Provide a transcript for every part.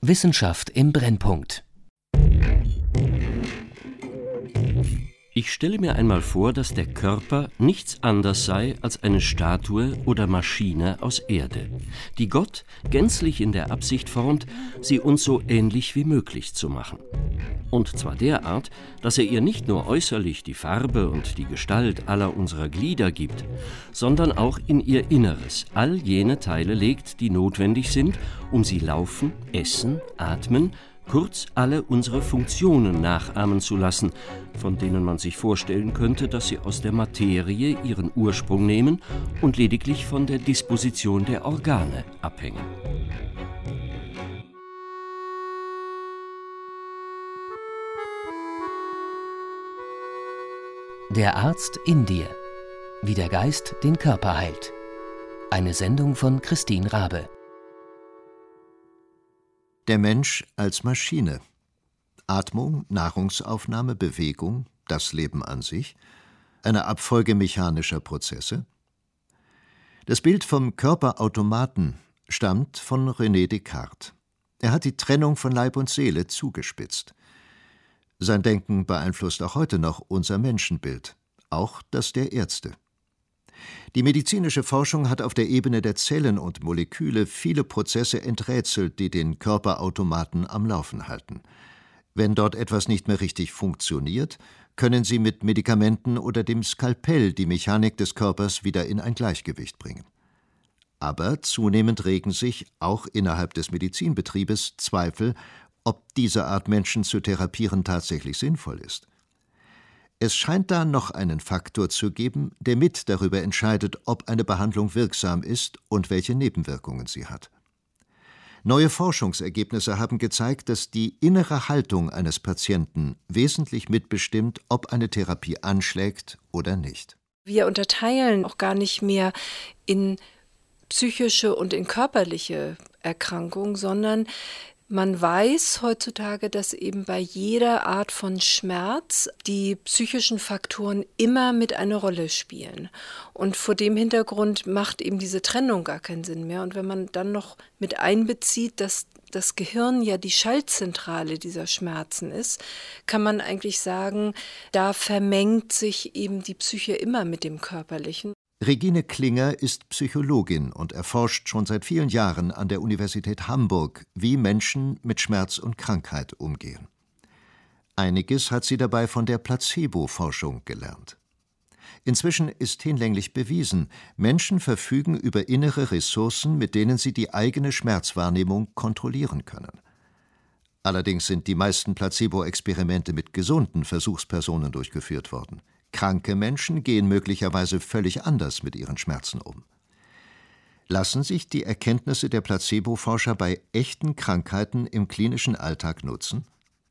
Wissenschaft im Brennpunkt. Ich stelle mir einmal vor, dass der Körper nichts anderes sei als eine Statue oder Maschine aus Erde, die Gott gänzlich in der Absicht formt, sie uns so ähnlich wie möglich zu machen. Und zwar derart, dass er ihr nicht nur äußerlich die Farbe und die Gestalt aller unserer Glieder gibt, sondern auch in ihr Inneres all jene Teile legt, die notwendig sind, um sie laufen, essen, atmen, kurz alle unsere Funktionen nachahmen zu lassen, von denen man sich vorstellen könnte, dass sie aus der Materie ihren Ursprung nehmen und lediglich von der Disposition der Organe abhängen. Der Arzt in dir. Wie der Geist den Körper heilt. Eine Sendung von Christine Rabe. Der Mensch als Maschine. Atmung, Nahrungsaufnahme, Bewegung, das Leben an sich, eine Abfolge mechanischer Prozesse. Das Bild vom Körperautomaten stammt von René Descartes. Er hat die Trennung von Leib und Seele zugespitzt. Sein Denken beeinflusst auch heute noch unser Menschenbild, auch das der Ärzte. Die medizinische Forschung hat auf der Ebene der Zellen und Moleküle viele Prozesse enträtselt, die den Körperautomaten am Laufen halten. Wenn dort etwas nicht mehr richtig funktioniert, können sie mit Medikamenten oder dem Skalpell die Mechanik des Körpers wieder in ein Gleichgewicht bringen. Aber zunehmend regen sich, auch innerhalb des Medizinbetriebes, Zweifel, ob diese Art Menschen zu therapieren tatsächlich sinnvoll ist. Es scheint da noch einen Faktor zu geben, der mit darüber entscheidet, ob eine Behandlung wirksam ist und welche Nebenwirkungen sie hat. Neue Forschungsergebnisse haben gezeigt, dass die innere Haltung eines Patienten wesentlich mitbestimmt, ob eine Therapie anschlägt oder nicht. Wir unterteilen auch gar nicht mehr in psychische und in körperliche Erkrankungen, sondern man weiß heutzutage, dass eben bei jeder Art von Schmerz die psychischen Faktoren immer mit eine Rolle spielen. Und vor dem Hintergrund macht eben diese Trennung gar keinen Sinn mehr. Und wenn man dann noch mit einbezieht, dass das Gehirn ja die Schaltzentrale dieser Schmerzen ist, kann man eigentlich sagen, da vermengt sich eben die Psyche immer mit dem Körperlichen. Regine Klinger ist Psychologin und erforscht schon seit vielen Jahren an der Universität Hamburg, wie Menschen mit Schmerz und Krankheit umgehen. Einiges hat sie dabei von der Placebo-Forschung gelernt. Inzwischen ist hinlänglich bewiesen, Menschen verfügen über innere Ressourcen, mit denen sie die eigene Schmerzwahrnehmung kontrollieren können. Allerdings sind die meisten Placebo-Experimente mit gesunden Versuchspersonen durchgeführt worden. Kranke Menschen gehen möglicherweise völlig anders mit ihren Schmerzen um. Lassen sich die Erkenntnisse der Placebo-Forscher bei echten Krankheiten im klinischen Alltag nutzen?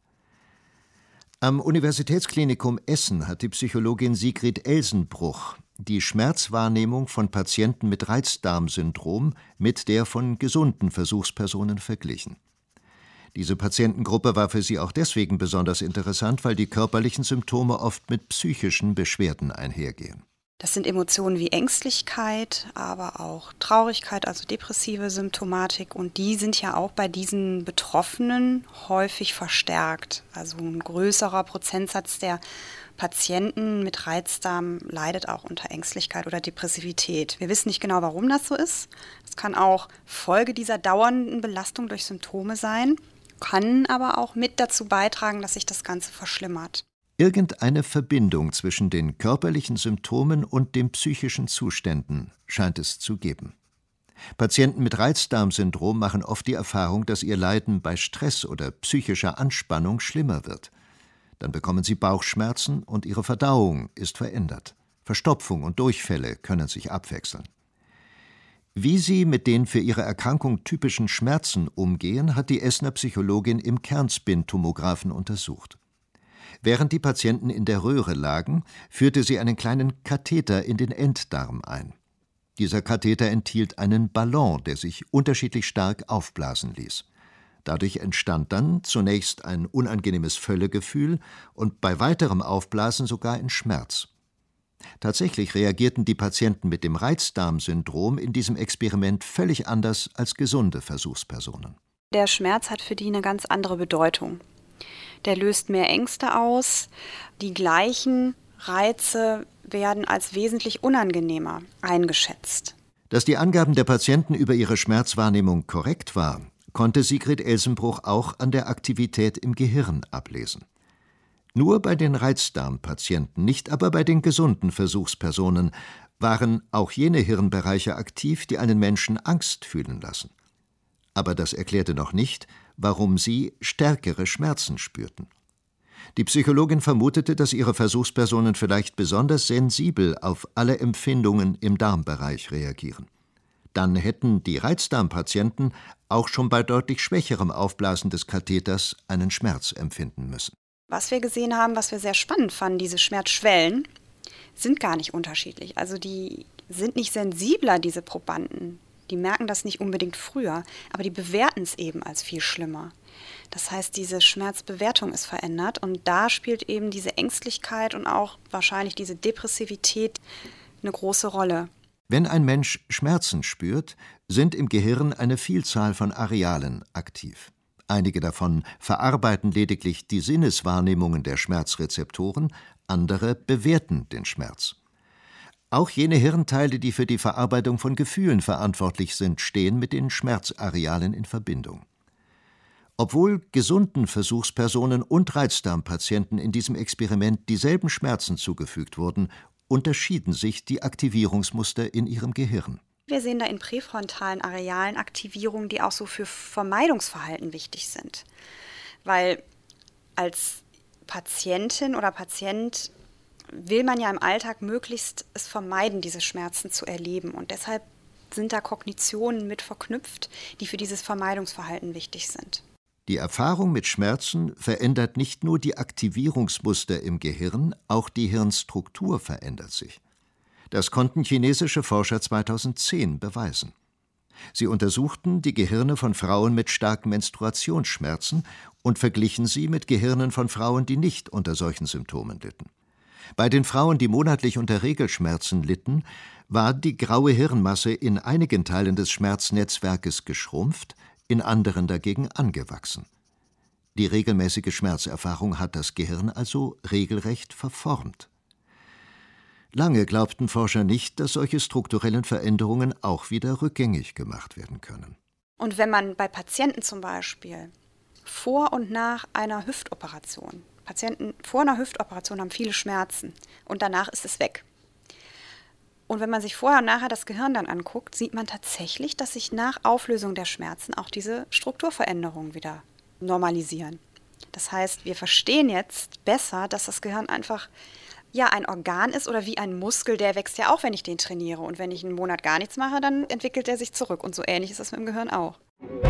Am Universitätsklinikum Essen hat die Psychologin Sigrid Elsenbruch die Schmerzwahrnehmung von Patienten mit Reizdarmsyndrom mit der von gesunden Versuchspersonen verglichen. Diese Patientengruppe war für sie auch deswegen besonders interessant, weil die körperlichen Symptome oft mit psychischen Beschwerden einhergehen. Das sind Emotionen wie Ängstlichkeit, aber auch Traurigkeit, also depressive Symptomatik. Und die sind ja auch bei diesen Betroffenen häufig verstärkt. Also ein größerer Prozentsatz der Patienten mit Reizdarm leidet auch unter Ängstlichkeit oder Depressivität. Wir wissen nicht genau, warum das so ist. Es kann auch Folge dieser dauernden Belastung durch Symptome sein, kann aber auch mit dazu beitragen, dass sich das Ganze verschlimmert. Irgendeine Verbindung zwischen den körperlichen Symptomen und den psychischen Zuständen scheint es zu geben. Patienten mit Reizdarmsyndrom machen oft die Erfahrung, dass ihr Leiden bei Stress oder psychischer Anspannung schlimmer wird. Dann bekommen sie Bauchschmerzen und ihre Verdauung ist verändert. Verstopfung und Durchfälle können sich abwechseln. Wie sie mit den für ihre Erkrankung typischen Schmerzen umgehen, hat die Essener Psychologin im Kernspintomographen untersucht. Während die Patienten in der Röhre lagen, führte sie einen kleinen Katheter in den Enddarm ein. Dieser Katheter enthielt einen Ballon, der sich unterschiedlich stark aufblasen ließ. Dadurch entstand dann zunächst ein unangenehmes Völlegefühl und bei weiterem Aufblasen sogar ein Schmerz. Tatsächlich reagierten die Patienten mit dem Reizdarmsyndrom in diesem Experiment völlig anders als gesunde Versuchspersonen. Der Schmerz hat für die eine ganz andere Bedeutung. Der löst mehr Ängste aus. Die gleichen Reize werden als wesentlich unangenehmer eingeschätzt. Dass die Angaben der Patienten über ihre Schmerzwahrnehmung korrekt waren, konnte Sigrid Elsenbruch auch an der Aktivität im Gehirn ablesen. Nur bei den Reizdarmpatienten, nicht aber bei den gesunden Versuchspersonen, waren auch jene Hirnbereiche aktiv, die einen Menschen Angst fühlen lassen. Aber das erklärte noch nicht, warum sie stärkere Schmerzen spürten. Die Psychologin vermutete, dass ihre Versuchspersonen vielleicht besonders sensibel auf alle Empfindungen im Darmbereich reagieren. Dann hätten die Reizdarmpatienten auch schon bei deutlich schwächerem Aufblasen des Katheters einen Schmerz empfinden müssen. Was wir gesehen haben, was wir sehr spannend fanden, diese Schmerzschwellen, sind gar nicht unterschiedlich. Also die sind nicht sensibler, diese Probanden. Die merken das nicht unbedingt früher, aber die bewerten es eben als viel schlimmer. Das heißt, diese Schmerzbewertung ist verändert und da spielt eben diese Ängstlichkeit und auch wahrscheinlich diese Depressivität eine große Rolle. Wenn ein Mensch Schmerzen spürt, sind im Gehirn eine Vielzahl von Arealen aktiv. Einige davon verarbeiten lediglich die Sinneswahrnehmungen der Schmerzrezeptoren, andere bewerten den Schmerz. Auch jene Hirnteile, die für die Verarbeitung von Gefühlen verantwortlich sind, stehen mit den Schmerzarealen in Verbindung. Obwohl gesunden Versuchspersonen und Reizdarmpatienten in diesem Experiment dieselben Schmerzen zugefügt wurden, unterschieden sich die Aktivierungsmuster in ihrem Gehirn. Wir sehen da in präfrontalen Arealen Aktivierungen, die auch so für Vermeidungsverhalten wichtig sind. Weil als Patientin oder Patient will man ja im Alltag möglichst es vermeiden, diese Schmerzen zu erleben. Und deshalb sind da Kognitionen mit verknüpft, die für dieses Vermeidungsverhalten wichtig sind. Die Erfahrung mit Schmerzen verändert nicht nur die Aktivierungsmuster im Gehirn, auch die Hirnstruktur verändert sich. Das konnten chinesische Forscher 2010 beweisen. Sie untersuchten die Gehirne von Frauen mit starken Menstruationsschmerzen und verglichen sie mit Gehirnen von Frauen, die nicht unter solchen Symptomen litten. Bei den Frauen, die monatlich unter Regelschmerzen litten, war die graue Hirnmasse in einigen Teilen des Schmerznetzwerkes geschrumpft, in anderen dagegen angewachsen. Die regelmäßige Schmerzerfahrung hat das Gehirn also regelrecht verformt. Lange glaubten Forscher nicht, dass solche strukturellen Veränderungen auch wieder rückgängig gemacht werden können. Und wenn man bei Patienten zum Beispiel vor und nach einer Hüftoperation, Patienten vor einer Hüftoperation haben viele Schmerzen und danach ist es weg. Und wenn man sich vorher und nachher das Gehirn dann anguckt, sieht man tatsächlich, dass sich nach Auflösung der Schmerzen auch diese Strukturveränderungen wieder normalisieren. Das heißt, wir verstehen jetzt besser, dass das Gehirn einfach ein Organ ist oder wie ein Muskel, der wächst ja auch, wenn ich den trainiere. Und wenn ich einen Monat gar nichts mache, dann entwickelt er sich zurück. Und so ähnlich ist es mit dem Gehirn auch.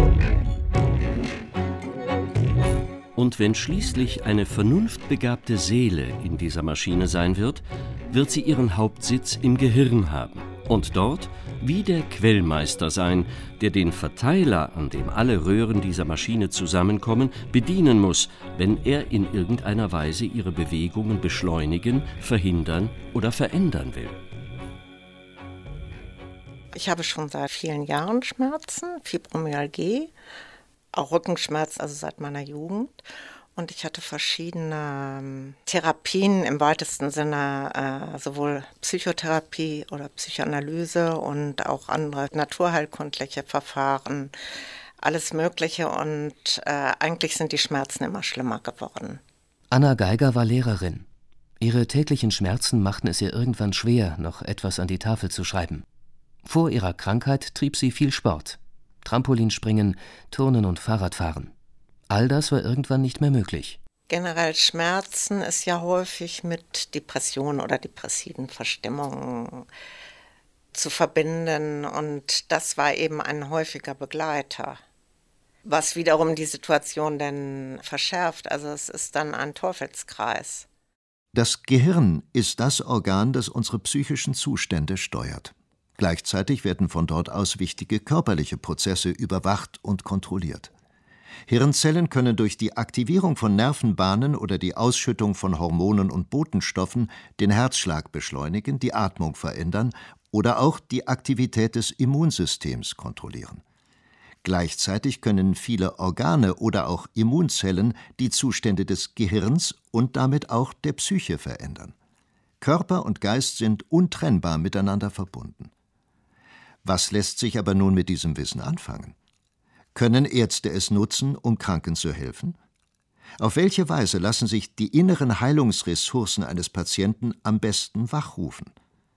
Und wenn schließlich eine vernunftbegabte Seele in dieser Maschine sein wird, wird sie ihren Hauptsitz im Gehirn haben und dort wie der Quellmeister sein, der den Verteiler, an dem alle Röhren dieser Maschine zusammenkommen, bedienen muss, wenn er in irgendeiner Weise ihre Bewegungen beschleunigen, verhindern oder verändern will. Ich habe schon seit vielen Jahren Schmerzen, Fibromyalgie, auch Rückenschmerz, also seit meiner Jugend. Und ich hatte verschiedene Therapien im weitesten Sinne, sowohl Psychotherapie oder Psychoanalyse und auch andere naturheilkundliche Verfahren, alles Mögliche. Und eigentlich sind die Schmerzen immer schlimmer geworden. Anna Geiger war Lehrerin. Ihre täglichen Schmerzen machten es ihr irgendwann schwer, noch etwas an die Tafel zu schreiben. Vor ihrer Krankheit trieb sie viel Sport. Trampolinspringen, Turnen und Fahrradfahren. All das war irgendwann nicht mehr möglich. Generell Schmerzen ist ja häufig mit Depressionen oder depressiven Verstimmungen zu verbinden und das war eben ein häufiger Begleiter, was wiederum die Situation dann verschärft. Also es ist dann ein Teufelskreis. Das Gehirn ist das Organ, das unsere psychischen Zustände steuert. Gleichzeitig werden von dort aus wichtige körperliche Prozesse überwacht und kontrolliert. Hirnzellen können durch die Aktivierung von Nervenbahnen oder die Ausschüttung von Hormonen und Botenstoffen den Herzschlag beschleunigen, die Atmung verändern oder auch die Aktivität des Immunsystems kontrollieren. Gleichzeitig können viele Organe oder auch Immunzellen die Zustände des Gehirns und damit auch der Psyche verändern. Körper und Geist sind untrennbar miteinander verbunden. Was lässt sich aber nun mit diesem Wissen anfangen? Können Ärzte es nutzen, um Kranken zu helfen? Auf welche Weise lassen sich die inneren Heilungsressourcen eines Patienten am besten wachrufen?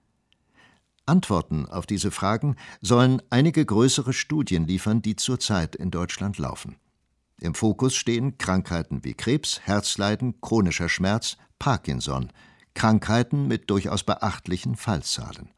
Antworten auf diese Fragen sollen einige größere Studien liefern, die zurzeit in Deutschland laufen. Im Fokus stehen Krankheiten wie Krebs, Herzleiden, chronischer Schmerz, Parkinson, Krankheiten mit durchaus beachtlichen Fallzahlen.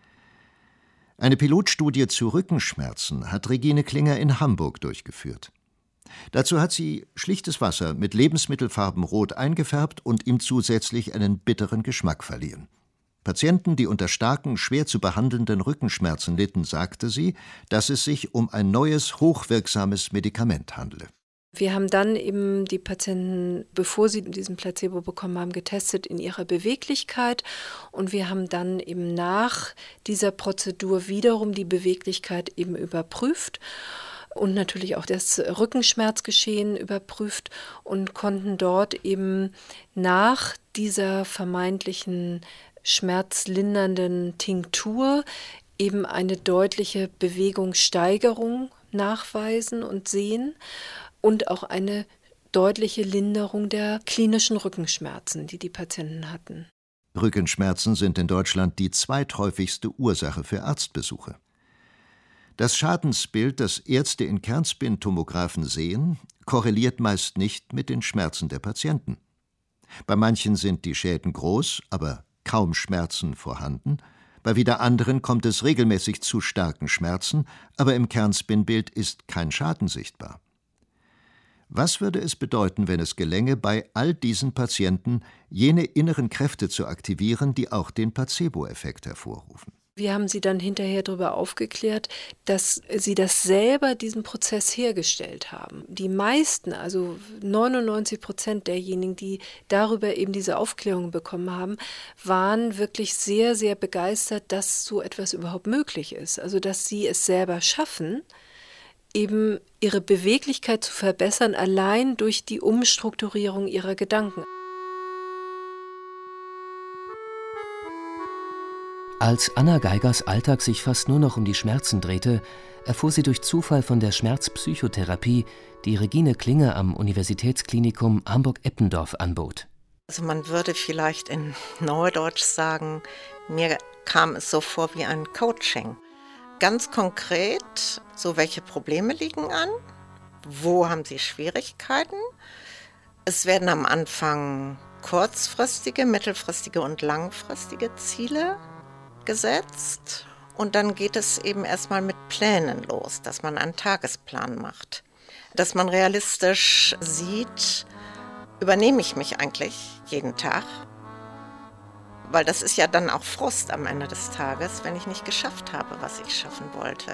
Eine Pilotstudie zu Rückenschmerzen hat Regine Klinger in Hamburg durchgeführt. Dazu hat sie schlichtes Wasser mit Lebensmittelfarben rot eingefärbt und ihm zusätzlich einen bitteren Geschmack verliehen. Patienten, die unter starken, schwer zu behandelnden Rückenschmerzen litten, sagte sie, dass es sich um ein neues, hochwirksames Medikament handle. Wir haben dann eben die Patienten, bevor sie diesen Placebo bekommen haben, getestet in ihrer Beweglichkeit. Und wir haben dann eben nach dieser Prozedur wiederum die Beweglichkeit eben überprüft und natürlich auch das Rückenschmerzgeschehen überprüft und konnten dort eben nach dieser vermeintlichen schmerzlindernden Tinktur eben eine deutliche Bewegungssteigerung nachweisen und sehen und auch eine deutliche Linderung der klinischen Rückenschmerzen, die die Patienten hatten. Rückenschmerzen sind in Deutschland die zweithäufigste Ursache für Arztbesuche. Das Schadensbild, das Ärzte in Kernspintomographen sehen, korreliert meist nicht mit den Schmerzen der Patienten. Bei manchen sind die Schäden groß, aber kaum Schmerzen vorhanden. Bei wieder anderen kommt es regelmäßig zu starken Schmerzen, aber im Kernspinbild ist kein Schaden sichtbar. Was würde es bedeuten, wenn es gelänge, bei all diesen Patienten jene inneren Kräfte zu aktivieren, die auch den Placebo-Effekt hervorrufen? Wir haben sie dann hinterher darüber aufgeklärt, dass sie das selber, diesen Prozess hergestellt haben. Die meisten, also 99% derjenigen, die darüber eben diese Aufklärung bekommen haben, waren wirklich sehr, sehr begeistert, dass so etwas überhaupt möglich ist. Also dass sie es selber schaffen, eben ihre Beweglichkeit zu verbessern, allein durch die Umstrukturierung ihrer Gedanken. Als Anna Geigers Alltag sich fast nur noch um die Schmerzen drehte, erfuhr sie durch Zufall von der Schmerzpsychotherapie, die Regine Klinger am Universitätsklinikum Hamburg-Eppendorf anbot. Also man würde vielleicht in Neudeutsch sagen, mir kam es so vor wie ein Coaching. Ganz konkret, so welche Probleme liegen an, wo haben Sie Schwierigkeiten. Es werden am Anfang kurzfristige, mittelfristige und langfristige Ziele gesetzt und dann geht es eben erstmal mit Plänen los, dass man einen Tagesplan macht, dass man realistisch sieht, übernehme ich mich eigentlich jeden Tag, weil das ist ja dann auch Frust am Ende des Tages, wenn ich nicht geschafft habe, was ich schaffen wollte.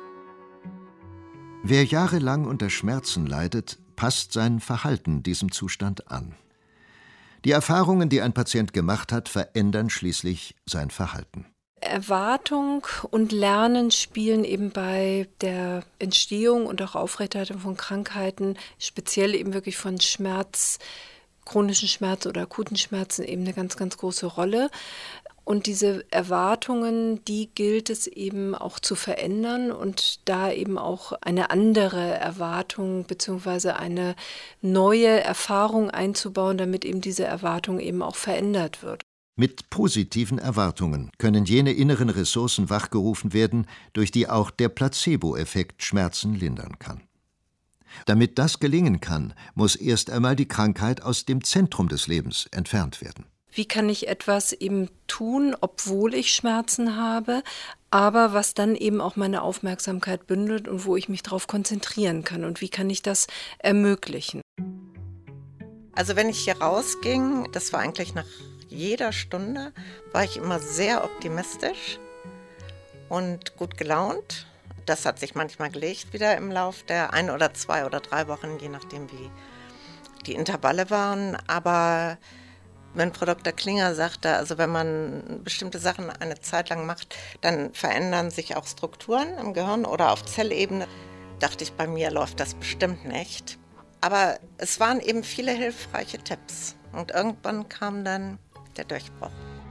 Wer jahrelang unter Schmerzen leidet, passt sein Verhalten diesem Zustand an. Die Erfahrungen, die ein Patient gemacht hat, verändern schließlich sein Verhalten. Erwartung und Lernen spielen eben bei der Entstehung und auch Aufrechterhaltung von Krankheiten, speziell eben wirklich von Schmerz, chronischen Schmerzen oder akuten Schmerzen eben eine ganz, ganz große Rolle. Und diese Erwartungen, die gilt es eben auch zu verändern und da eben auch eine andere Erwartung bzw. eine neue Erfahrung einzubauen, damit eben diese Erwartung eben auch verändert wird. Mit positiven Erwartungen können jene inneren Ressourcen wachgerufen werden, durch die auch der Placebo-Effekt Schmerzen lindern kann. Damit das gelingen kann, muss erst einmal die Krankheit aus dem Zentrum des Lebens entfernt werden. Wie kann ich etwas eben tun, obwohl ich Schmerzen habe, aber was dann eben auch meine Aufmerksamkeit bündelt und wo ich mich darauf konzentrieren kann? Und wie kann ich das ermöglichen? Also wenn ich hier rausging, das war eigentlich nach jeder Stunde, war ich immer sehr optimistisch und gut gelaunt. Das hat sich manchmal gelegt wieder im Lauf der 1 oder 2 oder 3 Wochen, je nachdem wie die Intervalle waren. Aber wenn Frau Dr. Klinger sagte, also wenn man bestimmte Sachen eine Zeit lang macht, dann verändern sich auch Strukturen im Gehirn oder auf Zellebene. dachte ich, bei mir läuft das bestimmt nicht. Aber es waren eben viele hilfreiche Tipps. Und irgendwann kam dann der Durchbruch.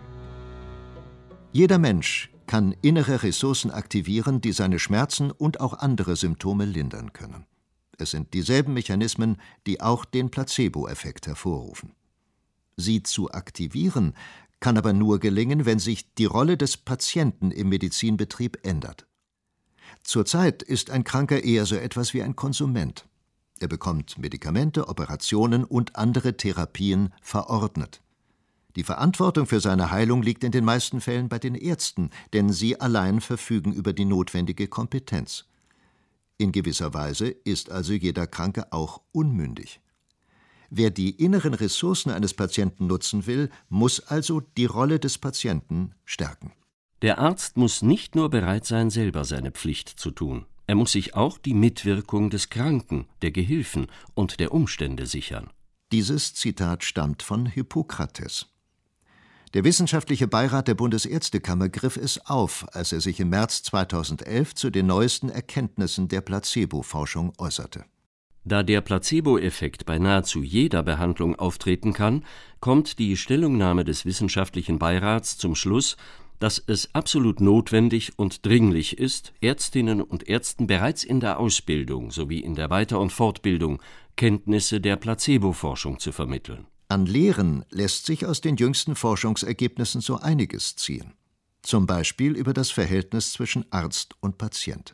Jeder Mensch kann innere Ressourcen aktivieren, die seine Schmerzen und auch andere Symptome lindern können. Es sind dieselben Mechanismen, die auch den Placebo-Effekt hervorrufen. Sie zu aktivieren kann aber nur gelingen, wenn sich die Rolle des Patienten im Medizinbetrieb ändert. Zurzeit ist ein Kranker eher so etwas wie ein Konsument. Er bekommt Medikamente, Operationen und andere Therapien verordnet. Die Verantwortung für seine Heilung liegt in den meisten Fällen bei den Ärzten, denn sie allein verfügen über die notwendige Kompetenz. In gewisser Weise ist also jeder Kranke auch unmündig. Wer die inneren Ressourcen eines Patienten nutzen will, muss also die Rolle des Patienten stärken. Der Arzt muss nicht nur bereit sein, selber seine Pflicht zu tun. Er muss sich auch die Mitwirkung des Kranken, der Gehilfen und der Umstände sichern. Dieses Zitat stammt von Hippokrates. Der Wissenschaftliche Beirat der Bundesärztekammer griff es auf, als er sich im März 2011 zu den neuesten Erkenntnissen der Placebo-Forschung äußerte. Da der Placebo-Effekt bei nahezu jeder Behandlung auftreten kann, kommt die Stellungnahme des Wissenschaftlichen Beirats zum Schluss, dass es absolut notwendig und dringlich ist, Ärztinnen und Ärzten bereits in der Ausbildung sowie in der Weiter- und Fortbildung Kenntnisse der Placebo-Forschung zu vermitteln. An Lehren lässt sich aus den jüngsten Forschungsergebnissen so einiges ziehen. Zum Beispiel über das Verhältnis zwischen Arzt und Patient.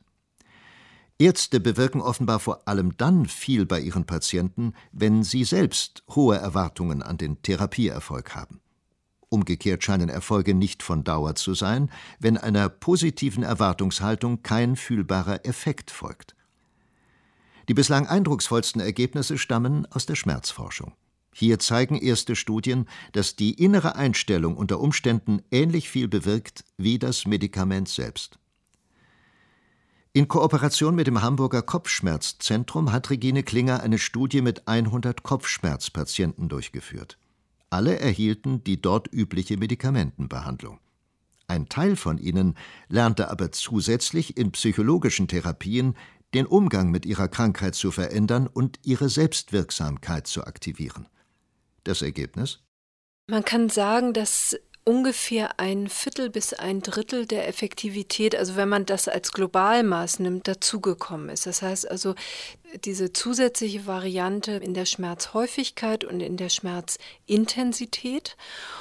Ärzte bewirken offenbar vor allem dann viel bei ihren Patienten, wenn sie selbst hohe Erwartungen an den Therapieerfolg haben. Umgekehrt scheinen Erfolge nicht von Dauer zu sein, wenn einer positiven Erwartungshaltung kein fühlbarer Effekt folgt. Die bislang eindrucksvollsten Ergebnisse stammen aus der Schmerzforschung. Hier zeigen erste Studien, dass die innere Einstellung unter Umständen ähnlich viel bewirkt wie das Medikament selbst. In Kooperation mit dem Hamburger Kopfschmerzzentrum hat Regine Klinger eine Studie mit 100 Kopfschmerzpatienten durchgeführt. Alle erhielten die dort übliche Medikamentenbehandlung. Ein Teil von ihnen lernte aber zusätzlich in psychologischen Therapien den Umgang mit ihrer Krankheit zu verändern und ihre Selbstwirksamkeit zu aktivieren. Das Ergebnis? Man kann sagen, dass ungefähr 1/4 bis 1/3 der Effektivität, also wenn man das als Globalmaß nimmt, dazugekommen ist. Das heißt also, diese zusätzliche Variante in der Schmerzhäufigkeit und in der Schmerzintensität.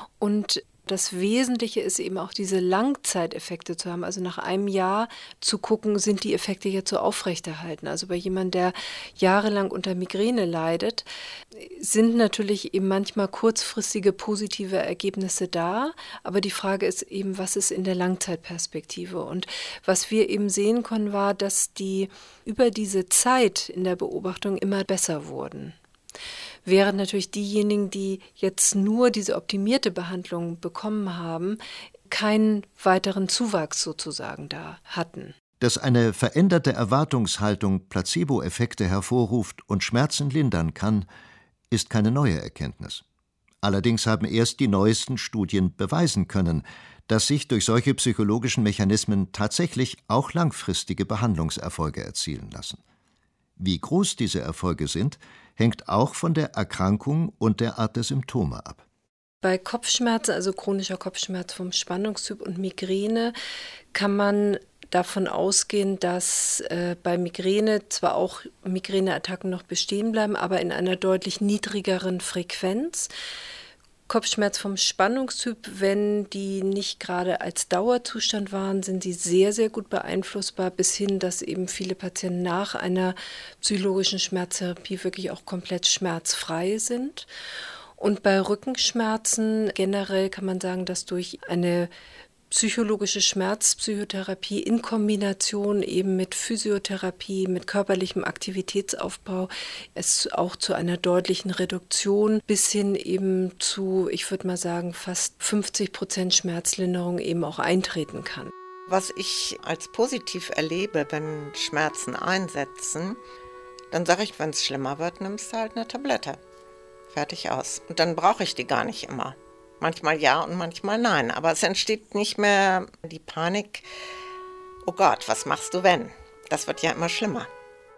Und das Wesentliche ist eben auch diese Langzeiteffekte zu haben, also nach einem Jahr zu gucken, sind die Effekte jetzt so aufrechterhalten. Also bei jemandem, der jahrelang unter Migräne leidet, sind natürlich eben manchmal kurzfristige positive Ergebnisse da, aber die Frage ist eben, was ist in der Langzeitperspektive? Und was wir eben sehen konnten, war, dass die über diese Zeit in der Beobachtung immer besser wurden. Während natürlich diejenigen, die jetzt nur diese optimierte Behandlung bekommen haben, keinen weiteren Zuwachs sozusagen da hatten. Dass eine veränderte Erwartungshaltung Placebo-Effekte hervorruft und Schmerzen lindern kann, ist keine neue Erkenntnis. Allerdings haben erst die neuesten Studien beweisen können, dass sich durch solche psychologischen Mechanismen tatsächlich auch langfristige Behandlungserfolge erzielen lassen. Wie groß diese Erfolge sind, hängt auch von der Erkrankung und der Art der Symptome ab. Bei Kopfschmerzen, also chronischer Kopfschmerz vom Spannungstyp und Migräne, kann man davon ausgehen, dass bei Migräne zwar auch Migräneattacken noch bestehen bleiben, aber in einer deutlich niedrigeren Frequenz. Kopfschmerz vom Spannungstyp, wenn die nicht gerade als Dauerzustand waren, sind die sehr, sehr gut beeinflussbar, bis hin, dass eben viele Patienten nach einer psychologischen Schmerztherapie wirklich auch komplett schmerzfrei sind. Und bei Rückenschmerzen generell kann man sagen, dass durch eine psychologische Schmerzpsychotherapie in Kombination eben mit Physiotherapie, mit körperlichem Aktivitätsaufbau es auch zu einer deutlichen Reduktion bis hin eben zu, ich würde mal sagen, fast 50% Schmerzlinderung eben auch eintreten kann. Was ich als positiv erlebe, wenn Schmerzen einsetzen, dann sage ich, wenn es schlimmer wird, nimmst du halt eine Tablette. Fertig aus. Und dann brauche ich die gar nicht immer. Manchmal ja und manchmal nein. Aber es entsteht nicht mehr die Panik, oh Gott, was machst du wenn? Das wird ja immer schlimmer.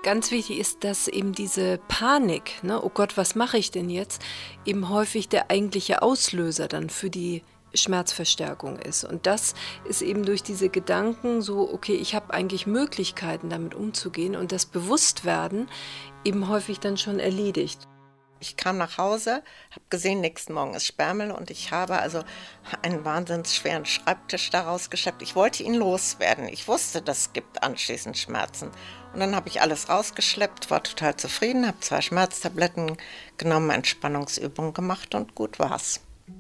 Ganz wichtig ist, dass eben diese Panik, oh Gott, was mache ich denn jetzt, eben häufig der eigentliche Auslöser dann für die Schmerzverstärkung ist. Und das ist eben durch diese Gedanken so, okay, ich habe eigentlich Möglichkeiten, damit umzugehen und das Bewusstwerden eben häufig dann schon erledigt. Ich kam nach Hause, habe gesehen, nächsten Morgen ist Sperrmüll und ich habe also einen wahnsinnig schweren Schreibtisch daraus geschleppt. Ich wollte ihn loswerden. Ich wusste, das gibt anschließend Schmerzen. Und dann habe ich alles rausgeschleppt, war total zufrieden, habe 2 Schmerztabletten genommen, Entspannungsübungen gemacht und gut war's.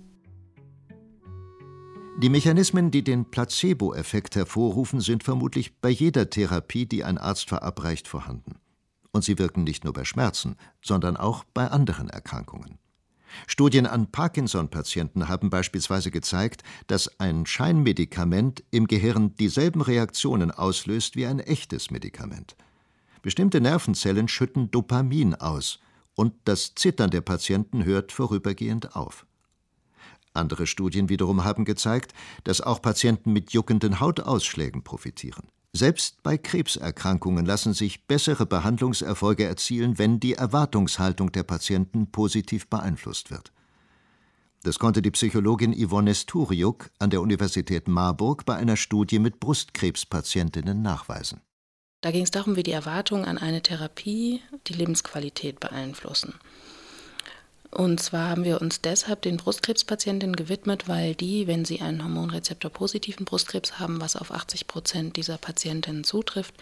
Die Mechanismen, die den Placebo-Effekt hervorrufen, sind vermutlich bei jeder Therapie, die ein Arzt verabreicht, vorhanden. Und sie wirken nicht nur bei Schmerzen, sondern auch bei anderen Erkrankungen. Studien an Parkinson-Patienten haben beispielsweise gezeigt, dass ein Scheinmedikament im Gehirn dieselben Reaktionen auslöst wie ein echtes Medikament. Bestimmte Nervenzellen schütten Dopamin aus und das Zittern der Patienten hört vorübergehend auf. Andere Studien wiederum haben gezeigt, dass auch Patienten mit juckenden Hautausschlägen profitieren. Selbst bei Krebserkrankungen lassen sich bessere Behandlungserfolge erzielen, wenn die Erwartungshaltung der Patienten positiv beeinflusst wird. Das konnte die Psychologin Yvonne Sturiuk an der Universität Marburg bei einer Studie mit Brustkrebspatientinnen nachweisen. Da ging es darum, wie die Erwartungen an eine Therapie die Lebensqualität beeinflussen. Und zwar haben wir uns deshalb den Brustkrebspatientinnen gewidmet, weil die, wenn sie einen hormonrezeptorpositiven Brustkrebs haben, was auf 80% dieser Patientinnen zutrifft,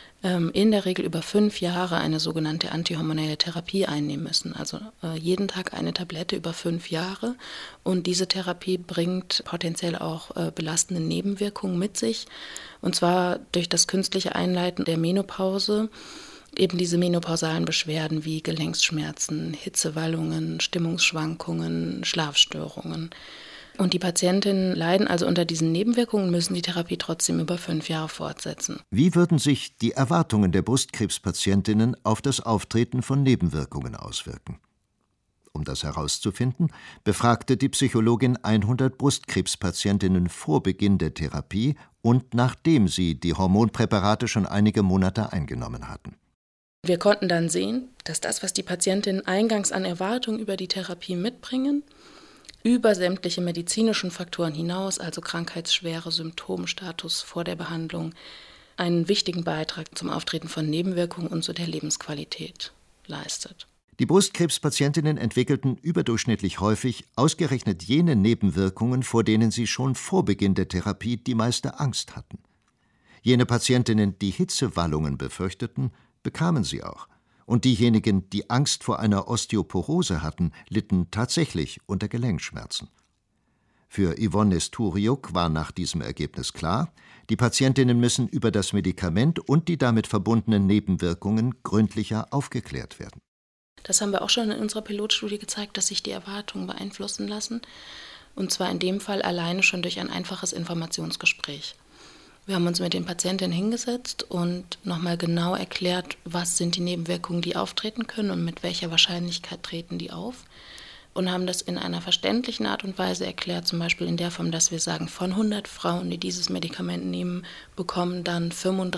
in der Regel über 5 Jahre eine sogenannte antihormonelle Therapie einnehmen müssen. Also jeden Tag eine Tablette über 5 Jahre. Und diese Therapie bringt potenziell auch belastende Nebenwirkungen mit sich. Und zwar durch das künstliche Einleiten der Menopause. Eben diese menopausalen Beschwerden wie Gelenksschmerzen, Hitzewallungen, Stimmungsschwankungen, Schlafstörungen. Und die Patientinnen leiden also unter diesen Nebenwirkungen und müssen die Therapie trotzdem über 5 Jahre fortsetzen. Wie würden sich die Erwartungen der Brustkrebspatientinnen auf das Auftreten von Nebenwirkungen auswirken? Um das herauszufinden, befragte die Psychologin 100 Brustkrebspatientinnen vor Beginn der Therapie und nachdem sie die Hormonpräparate schon einige Monate eingenommen hatten. Wir konnten dann sehen, dass das, was die Patientinnen eingangs an Erwartungen über die Therapie mitbringen, über sämtliche medizinischen Faktoren hinaus, also Krankheitsschwere, Symptomstatus vor der Behandlung, einen wichtigen Beitrag zum Auftreten von Nebenwirkungen und zu der Lebensqualität leistet. Die Brustkrebspatientinnen entwickelten überdurchschnittlich häufig ausgerechnet jene Nebenwirkungen, vor denen sie schon vor Beginn der Therapie die meiste Angst hatten. Jene Patientinnen, die Hitzewallungen befürchteten, bekamen sie auch. Und diejenigen, die Angst vor einer Osteoporose hatten, litten tatsächlich unter Gelenkschmerzen. Für Yvonne Sturiuk war nach diesem Ergebnis klar, die Patientinnen müssen über das Medikament und die damit verbundenen Nebenwirkungen gründlicher aufgeklärt werden. Das haben wir auch schon in unserer Pilotstudie gezeigt, dass sich die Erwartungen beeinflussen lassen. Und zwar in dem Fall alleine schon durch ein einfaches Informationsgespräch. Wir haben uns mit den Patientinnen hingesetzt und nochmal genau erklärt, was sind die Nebenwirkungen, die auftreten können und mit welcher Wahrscheinlichkeit treten die auf. Und haben das in einer verständlichen Art und Weise erklärt, zum Beispiel in der Form, dass wir sagen, von 100 Frauen, die dieses Medikament nehmen, bekommen dann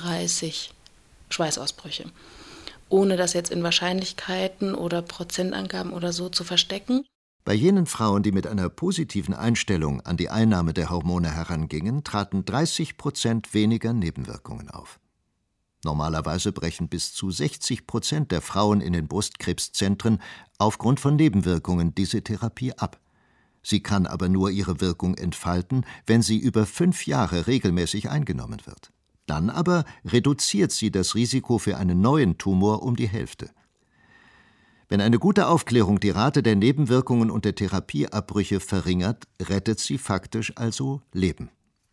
35 Schweißausbrüche. Ohne das jetzt in Wahrscheinlichkeiten oder Prozentangaben oder so zu verstecken. Bei jenen Frauen, die mit einer positiven Einstellung an die Einnahme der Hormone herangingen, traten 30% weniger Nebenwirkungen auf. Normalerweise brechen bis zu 60% der Frauen in den Brustkrebszentren aufgrund von Nebenwirkungen diese Therapie ab. Sie kann aber nur ihre Wirkung entfalten, wenn sie über 5 Jahre regelmäßig eingenommen wird. Dann aber reduziert sie das Risiko für einen neuen Tumor um die Hälfte. Wenn eine gute Aufklärung die Rate der Nebenwirkungen und der Therapieabbrüche verringert, rettet sie faktisch also Leben.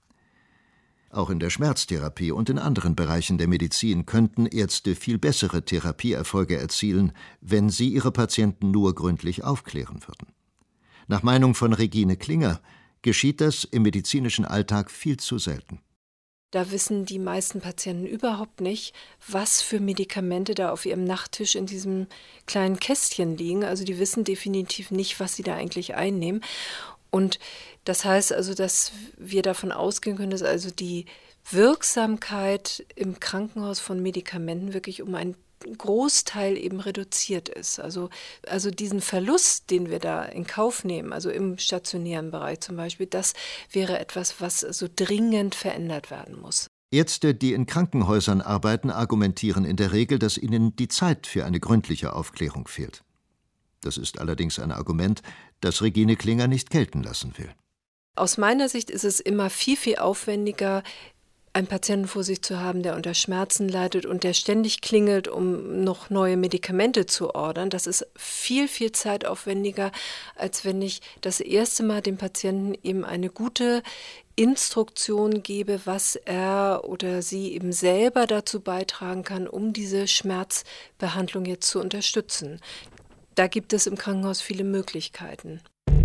Auch in der Schmerztherapie und in anderen Bereichen der Medizin könnten Ärzte viel bessere Therapieerfolge erzielen, wenn sie ihre Patienten nur gründlich aufklären würden. Nach Meinung von Regine Klinger geschieht das im medizinischen Alltag viel zu selten. Da wissen die meisten Patienten überhaupt nicht, was für Medikamente da auf ihrem Nachttisch in diesem kleinen Kästchen liegen. Also die wissen definitiv nicht, was sie da eigentlich einnehmen. Und das heißt also, dass wir davon ausgehen können, dass also die Wirksamkeit im Krankenhaus von Medikamenten wirklich um ein Großteil eben reduziert ist. Also diesen Verlust, den wir da in Kauf nehmen, also im stationären Bereich zum Beispiel, das wäre etwas, was so dringend verändert werden muss. Ärzte, die in Krankenhäusern arbeiten, argumentieren in der Regel, dass ihnen die Zeit für eine gründliche Aufklärung fehlt. Das ist allerdings ein Argument, das Regine Klinger nicht gelten lassen will. Aus meiner Sicht ist es immer viel, viel aufwendiger, einen Patienten vor sich zu haben, der unter Schmerzen leidet und der ständig klingelt, um noch neue Medikamente zu ordern. Das ist viel, viel zeitaufwendiger, als wenn ich das erste Mal dem Patienten eben eine gute Instruktion gebe, was er oder sie eben selber dazu beitragen kann, um diese Schmerzbehandlung jetzt zu unterstützen. Da gibt es im Krankenhaus viele Möglichkeiten.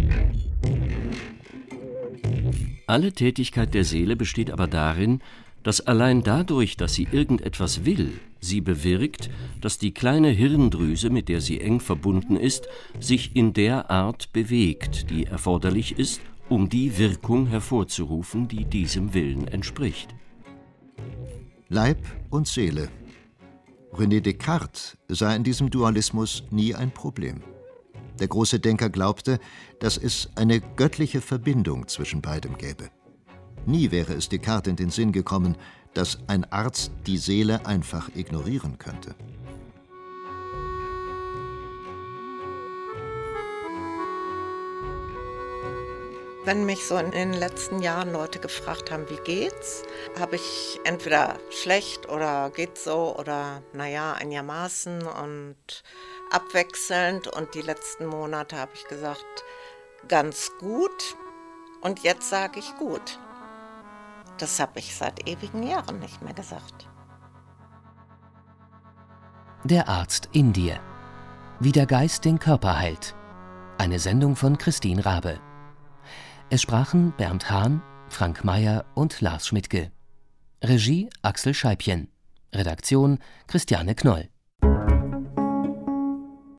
Alle Tätigkeit der Seele besteht aber darin, dass allein dadurch, dass sie irgendetwas will, sie bewirkt, dass die kleine Hirndrüse, mit der sie eng verbunden ist, sich in der Art bewegt, die erforderlich ist, um die Wirkung hervorzurufen, die diesem Willen entspricht. Leib und Seele. René Descartes sah in diesem Dualismus nie ein Problem. Der große Denker glaubte, dass es eine göttliche Verbindung zwischen beidem gäbe. Nie wäre es Descartes in den Sinn gekommen, dass ein Arzt die Seele einfach ignorieren könnte. Wenn mich so in den letzten Jahren Leute gefragt haben, wie geht's, habe ich entweder schlecht oder geht's so oder naja, einigermaßen und abwechselnd. Und die letzten Monate habe ich gesagt, ganz gut. Und jetzt sage ich gut. Das habe ich seit ewigen Jahren nicht mehr gesagt. Der Arzt in dir. Wie der Geist den Körper heilt. Eine Sendung von Christine Rabe. Es sprachen Bernd Hahn, Frank Meyer und Lars Schmidtke. Regie Axel Scheibchen. Redaktion Christiane Knoll.